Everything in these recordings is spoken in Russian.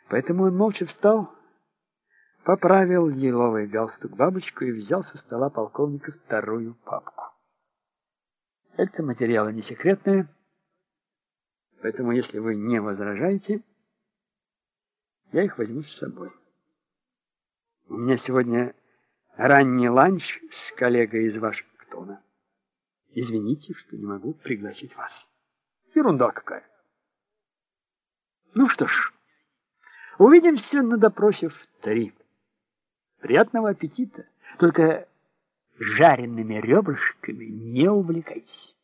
Поэтому он молча встал, поправил лиловый галстук-бабочку и взял со стола полковника вторую папку. Это материалы не секретные, поэтому, если вы не возражаете, я их возьму с собой. У меня сегодня ранний ланч с коллегой из Вашингтона. Извините, что не могу пригласить вас. Ерунда какая. Ну что ж, увидимся на допросе в 3. Приятного аппетита. Только жареными ребрышками не увлекайтесь.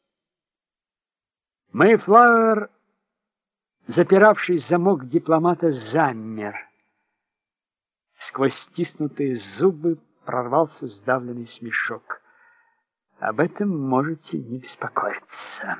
Мэйфлауэр, запиравший замок дипломата, замер. Сквозь стиснутые зубы прорвался сдавленный смешок. Об этом можете не беспокоиться.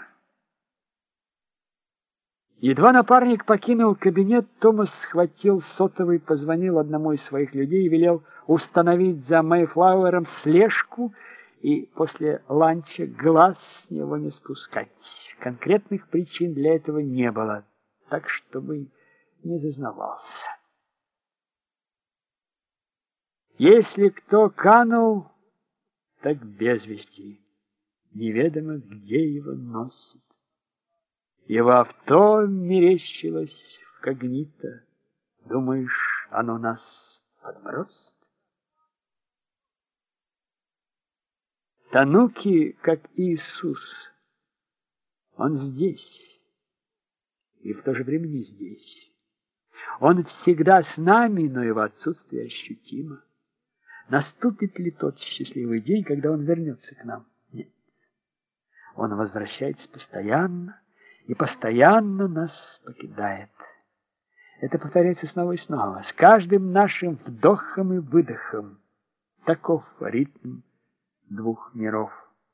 Едва напарник покинул кабинет, Томас схватил сотовый, позвонил одному из своих людей и велел установить за Мэйфлауэром слежку и после ланча глаз с него не спускать. Конкретных причин для этого не было, так чтобы не зазнавался. Если кто канул, так без вести, неведомо где его носит. Его авто мерещилось в когнито. Думаешь, оно нас подбросит? Тануки, как Иисус, он здесь и в то же время не здесь. Он всегда с нами, но его отсутствие ощутимо. Наступит ли тот счастливый день, когда он вернется к нам? Нет. Он возвращается постоянно и постоянно нас покидает. Это повторяется снова и снова, с каждым нашим вдохом и выдохом. Таков ритм двух миров.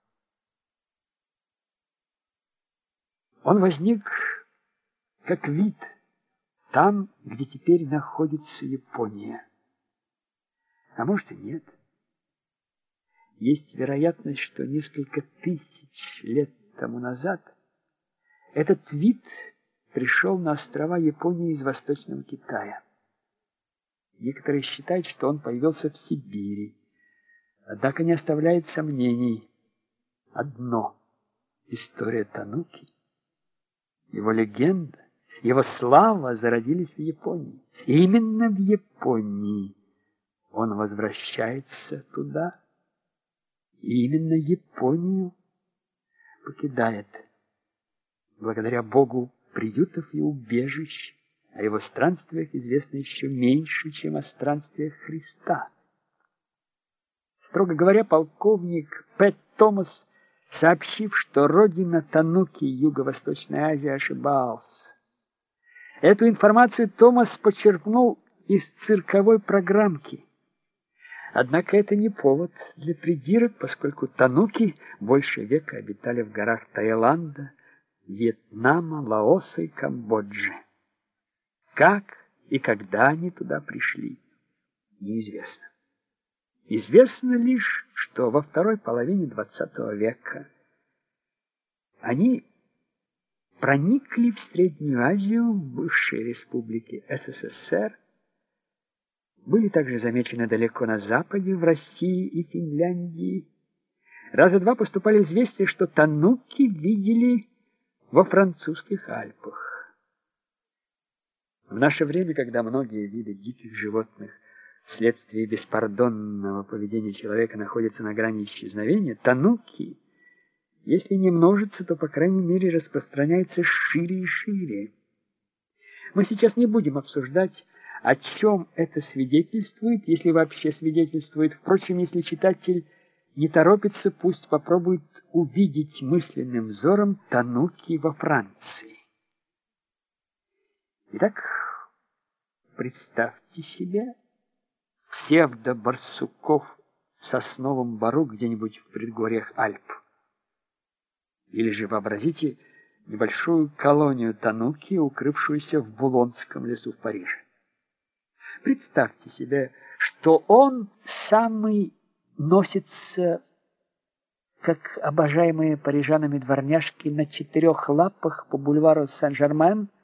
Он возник как вид там, где теперь находится Япония. А может и нет. Есть вероятность, что несколько тысяч лет тому назад этот вид пришел на острова Японии из Восточного Китая. Некоторые считают, что он появился в Сибири. Однако не оставляет сомнений одно: история Тануки, его легенда, его слава зародились в Японии. И именно в Японии он возвращается туда, и именно Японию покидает. Благодаря Богу приютов и убежищ, о его странствиях известно еще меньше, чем о странствиях Христа. Строго говоря, полковник П. Томас, сообщив, что родина Тануки Юго-Восточная Азия, ошибался. Эту информацию Томас почерпнул из цирковой программки. Однако это не повод для придирок, поскольку тануки больше века обитали в горах Таиланда, Вьетнама, Лаоса и Камбоджи. Как и когда они туда пришли, неизвестно. Известно лишь, что во второй половине XX века они проникли в Среднюю Азию, в бывшие республики СССР, были также замечены далеко на западе, в России и Финляндии. Раза два поступали известия, что тануки видели во французских Альпах. В наше время, когда многие виды диких животных вследствие беспардонного поведения человека находятся на грани исчезновения, тануки, если не множатся, то, по крайней мере, распространяются шире и шире. Мы сейчас не будем обсуждать, о чем это свидетельствует, если вообще свидетельствует. Впрочем, если читатель не торопится, пусть попробует увидеть мысленным взором тануки во Франции. Итак, представьте себе псевдо-барсуков в сосновом бору где-нибудь в предгорьях Альп. Или же вообразите небольшую колонию тануки, укрывшуюся в Булонском лесу в Париже. Представьте себе, что он самый носится, как обожаемые парижанами дворняжки, на 4 лапах по бульвару Сен-Жермен,